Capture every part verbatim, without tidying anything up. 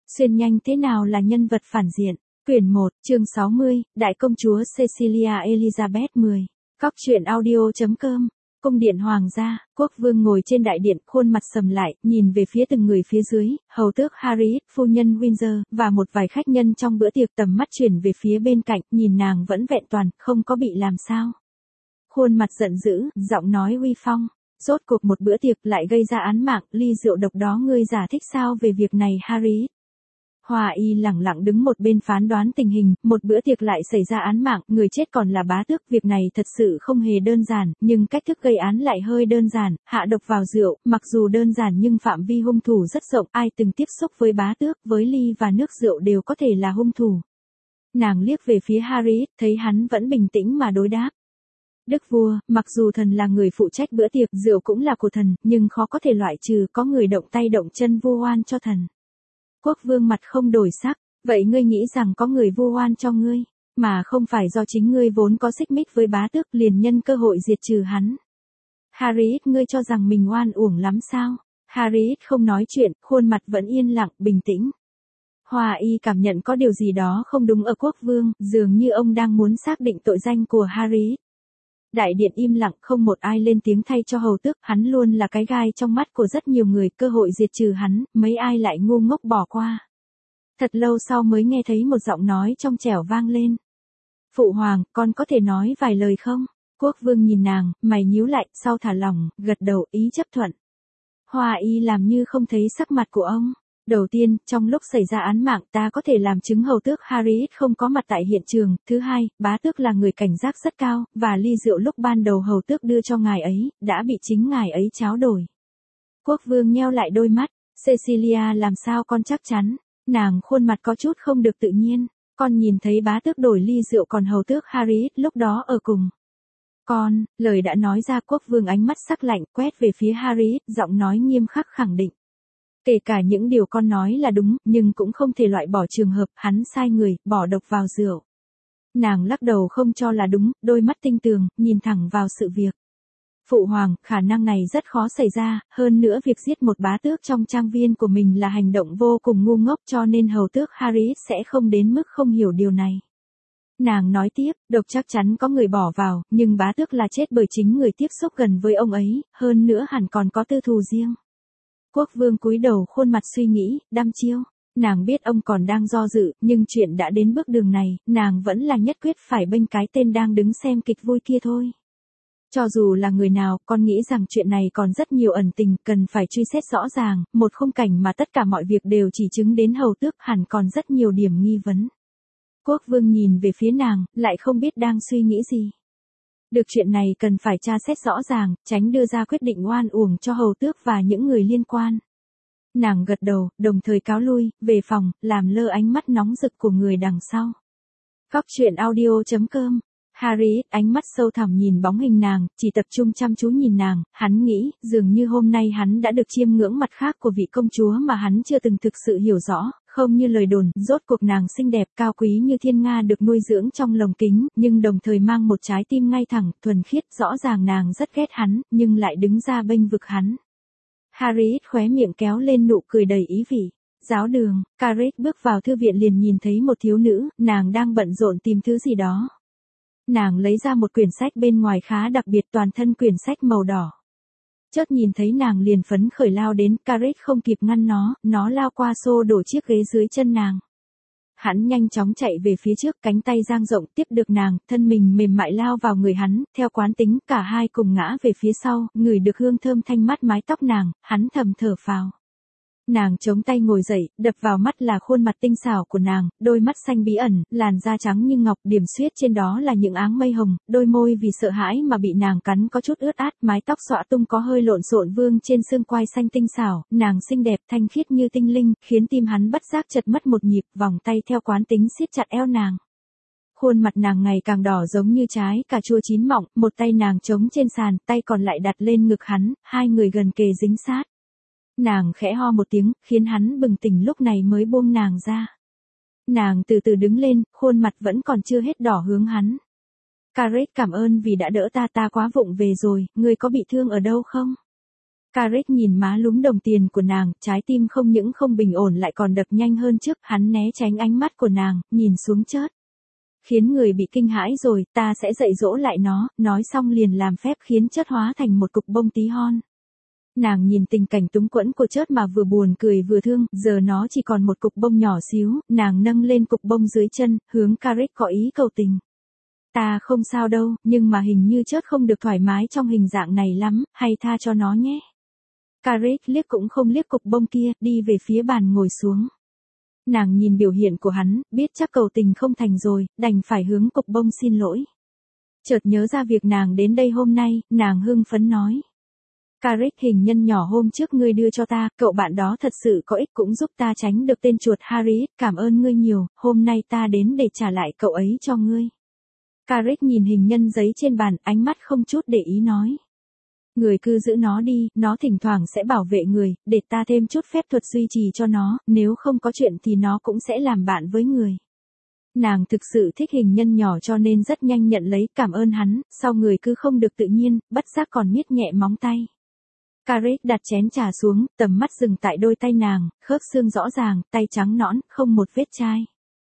Xuyên nhanh thế nào là nhân vật phản diện? Quyển một, chương sáu mươi, Đại công chúa Cecilia Elizabeth mười. Góc truyện audio chấm com. Cung điện hoàng gia, quốc vương ngồi trên đại điện, khuôn mặt sầm lại, nhìn về phía từng người phía dưới, hầu tước Harry, phu nhân Windsor, và một vài khách nhân trong bữa tiệc, tầm mắt chuyển về phía bên cạnh, nhìn nàng vẫn vẹn toàn, không có bị làm sao. Khuôn mặt giận dữ, giọng nói uy phong. Rốt cuộc một bữa tiệc lại gây ra án mạng, ly rượu độc đó ngươi giải thích sao về việc này Harry? Hoa y lẳng lặng đứng một bên phán đoán tình hình, một bữa tiệc lại xảy ra án mạng, người chết còn là bá tước, việc này thật sự không hề đơn giản, nhưng cách thức gây án lại hơi đơn giản, hạ độc vào rượu, mặc dù đơn giản nhưng phạm vi hung thủ rất rộng, ai từng tiếp xúc với bá tước, với ly và nước rượu đều có thể là hung thủ. Nàng liếc về phía Harry, thấy hắn vẫn bình tĩnh mà đối đáp. Đức vua, mặc dù thần là người phụ trách bữa tiệc, rượu cũng là của thần, nhưng khó có thể loại trừ, có người động tay động chân vu oan cho thần. Quốc vương mặt không đổi sắc, vậy ngươi nghĩ rằng có người vu oan cho ngươi, mà không phải do chính ngươi vốn có xích mích với bá tước liền nhân cơ hội diệt trừ hắn. Harry, ngươi cho rằng mình oan uổng lắm sao? Harry không nói chuyện, khuôn mặt vẫn yên lặng, bình tĩnh. Hoa y cảm nhận có điều gì đó không đúng ở quốc vương, dường như ông đang muốn xác định tội danh của Harry. Đại điện im lặng, không một ai lên tiếng thay cho hầu tước, hắn luôn là cái gai trong mắt của rất nhiều người, cơ hội diệt trừ hắn, mấy ai lại ngu ngốc bỏ qua. Thật lâu sau mới nghe thấy một giọng nói trong trẻo vang lên. Phụ hoàng, con có thể nói vài lời không? Quốc vương nhìn nàng, mày nhíu lại, sau thả lỏng, gật đầu, ý chấp thuận. Hoa y làm như không thấy sắc mặt của ông. Đầu tiên, trong lúc xảy ra án mạng ta có thể làm chứng hầu tước Harry không có mặt tại hiện trường. Thứ hai, bá tước là người cảnh giác rất cao, và ly rượu lúc ban đầu hầu tước đưa cho ngài ấy, đã bị chính ngài ấy tráo đổi. Quốc vương nheo lại đôi mắt, Cecilia làm sao con chắc chắn, nàng khuôn mặt có chút không được tự nhiên, con nhìn thấy bá tước đổi ly rượu còn hầu tước Harry lúc đó ở cùng. Con, lời đã nói ra, quốc vương ánh mắt sắc lạnh quét về phía Harry, giọng nói nghiêm khắc khẳng định. Kể cả những điều con nói là đúng, nhưng cũng không thể loại bỏ trường hợp hắn sai người, bỏ độc vào rượu. Nàng lắc đầu không cho là đúng, đôi mắt tinh tường, nhìn thẳng vào sự việc. Phụ hoàng, khả năng này rất khó xảy ra, hơn nữa việc giết một bá tước trong trang viên của mình là hành động vô cùng ngu ngốc, cho nên hầu tước Harry sẽ không đến mức không hiểu điều này. Nàng nói tiếp, độc chắc chắn có người bỏ vào, nhưng bá tước là chết bởi chính người tiếp xúc gần với ông ấy, hơn nữa hẳn còn có tư thù riêng. Quốc vương cúi đầu, khuôn mặt suy nghĩ, đăm chiêu. Nàng biết ông còn đang do dự, nhưng chuyện đã đến bước đường này, nàng vẫn là nhất quyết phải bênh cái tên đang đứng xem kịch vui kia thôi. Cho dù là người nào, con nghĩ rằng chuyện này còn rất nhiều ẩn tình, cần phải truy xét rõ ràng, một khung cảnh mà tất cả mọi việc đều chỉ chứng đến hầu tước, hẳn còn rất nhiều điểm nghi vấn. Quốc vương nhìn về phía nàng, lại không biết đang suy nghĩ gì. Được, chuyện này cần phải tra xét rõ ràng, tránh đưa ra quyết định oan uổng cho hầu tước và những người liên quan. Nàng gật đầu, đồng thời cáo lui, về phòng, làm lơ ánh mắt nóng rực của người đằng sau. Góc truyện audio chấm com. Harry, ánh mắt sâu thẳm nhìn bóng hình nàng, chỉ tập trung chăm chú nhìn nàng, hắn nghĩ, dường như hôm nay hắn đã được chiêm ngưỡng mặt khác của vị công chúa mà hắn chưa từng thực sự hiểu rõ, không như lời đồn, rốt cuộc nàng xinh đẹp, cao quý như thiên nga được nuôi dưỡng trong lồng kính, nhưng đồng thời mang một trái tim ngay thẳng, thuần khiết, rõ ràng nàng rất ghét hắn, nhưng lại đứng ra bênh vực hắn. Harry khóe miệng kéo lên nụ cười đầy ý vị. Giáo đường, Carrick bước vào thư viện liền nhìn thấy một thiếu nữ, nàng đang bận rộn tìm thứ gì đó. Nàng lấy ra một quyển sách bên ngoài khá đặc biệt, toàn thân quyển sách màu đỏ. Chợt nhìn thấy nàng liền phấn khởi lao đến, Carrick không kịp ngăn nó, nó lao qua xô đổ chiếc ghế dưới chân nàng. Hắn nhanh chóng chạy về phía trước, cánh tay dang rộng tiếp được nàng, thân mình mềm mại lao vào người hắn, theo quán tính, cả hai cùng ngã về phía sau, ngửi được hương thơm thanh mát mái tóc nàng, hắn thầm thở phào. Nàng chống tay ngồi dậy, đập vào mắt là khuôn mặt tinh xảo của nàng, đôi mắt xanh bí ẩn, làn da trắng như ngọc, điểm xuyết trên đó là những áng mây hồng, đôi môi vì sợ hãi mà bị nàng cắn có chút ướt át, mái tóc xõa tung có hơi lộn xộn vương trên xương quai xanh tinh xảo, nàng xinh đẹp thanh khiết như tinh linh, khiến tim hắn bất giác chật mất một nhịp, vòng tay theo quán tính siết chặt eo nàng. Khuôn mặt nàng ngày càng đỏ giống như trái cà chua chín mọng, một tay nàng chống trên sàn, tay còn lại đặt lên ngực hắn, hai người gần kề dính sát. Nàng khẽ ho một tiếng, khiến hắn bừng tỉnh, lúc này mới buông nàng ra. Nàng từ từ đứng lên, khuôn mặt vẫn còn chưa hết đỏ hướng hắn. Carrick, cảm ơn vì đã đỡ ta, ta quá vụng về rồi, ngươi có bị thương ở đâu không? Carrick nhìn má lúm đồng tiền của nàng, trái tim không những không bình ổn lại còn đập nhanh hơn trước, hắn né tránh ánh mắt của nàng, nhìn xuống chớt. Khiến người bị kinh hãi rồi, ta sẽ dạy dỗ lại nó, nói xong liền làm phép khiến chớt hóa thành một cục bông tí hon. Nàng nhìn tình cảnh túng quẫn của chớt mà vừa buồn cười vừa thương, giờ nó chỉ còn một cục bông nhỏ xíu, nàng nâng lên cục bông dưới chân, hướng Carrick có ý cầu tình. Ta không sao đâu, nhưng mà hình như chớt không được thoải mái trong hình dạng này lắm, hay tha cho nó nhé. Carrick liếc cũng không liếc cục bông kia, đi về phía bàn ngồi xuống. Nàng nhìn biểu hiện của hắn, biết chắc cầu tình không thành rồi, đành phải hướng cục bông xin lỗi. Chợt nhớ ra việc nàng đến đây hôm nay, nàng hưng phấn nói. Carrick, hình nhân nhỏ hôm trước ngươi đưa cho ta, cậu bạn đó thật sự có ích, cũng giúp ta tránh được tên chuột Harry, cảm ơn ngươi nhiều, hôm nay ta đến để trả lại cậu ấy cho ngươi. Carrick nhìn hình nhân giấy trên bàn, ánh mắt không chút để ý nói. Người cứ giữ nó đi, nó thỉnh thoảng sẽ bảo vệ người, để ta thêm chút phép thuật duy trì cho nó, nếu không có chuyện thì nó cũng sẽ làm bạn với người. Nàng thực sự thích hình nhân nhỏ cho nên rất nhanh nhận lấy, cảm ơn hắn, sau người cứ không được tự nhiên, bất giác còn miết nhẹ móng tay. Carrick đặt chén trà xuống, tầm mắt dừng tại đôi tay nàng, khớp xương rõ ràng, tay trắng nõn, không một vết chai.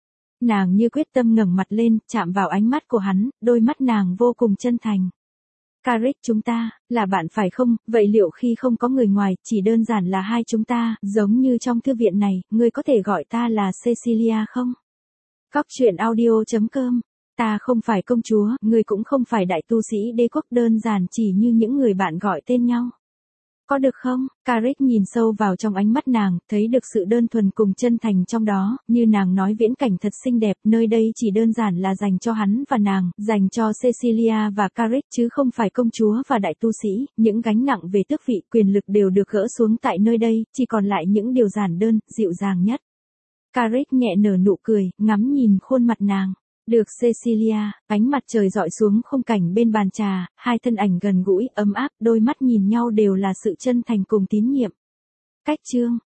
Nàng như quyết tâm ngẩng mặt lên, chạm vào ánh mắt của hắn, đôi mắt nàng vô cùng chân thành. Carrick, chúng ta, là bạn phải không, vậy liệu khi không có người ngoài, chỉ đơn giản là hai chúng ta, giống như trong thư viện này, ngươi có thể gọi ta là Cecilia không? Cóc truyện audio chấm com. Ta không phải công chúa, ngươi cũng không phải đại tu sĩ đế quốc, đơn giản chỉ như những người bạn gọi tên nhau. Có được không? Carrick nhìn sâu vào trong ánh mắt nàng, thấy được sự đơn thuần cùng chân thành trong đó, như nàng nói viễn cảnh thật xinh đẹp, nơi đây chỉ đơn giản là dành cho hắn và nàng, dành cho Cecilia và Carrick chứ không phải công chúa và đại tu sĩ, những gánh nặng về tước vị, quyền lực đều được gỡ xuống tại nơi đây, chỉ còn lại những điều giản đơn, dịu dàng nhất. Carrick nhẹ nở nụ cười, ngắm nhìn khuôn mặt nàng. Được Cecilia, ánh mặt trời dọi xuống khung cảnh bên bàn trà, hai thân ảnh gần gũi, ấm áp, đôi mắt nhìn nhau đều là sự chân thành cùng tín nhiệm. Cách chương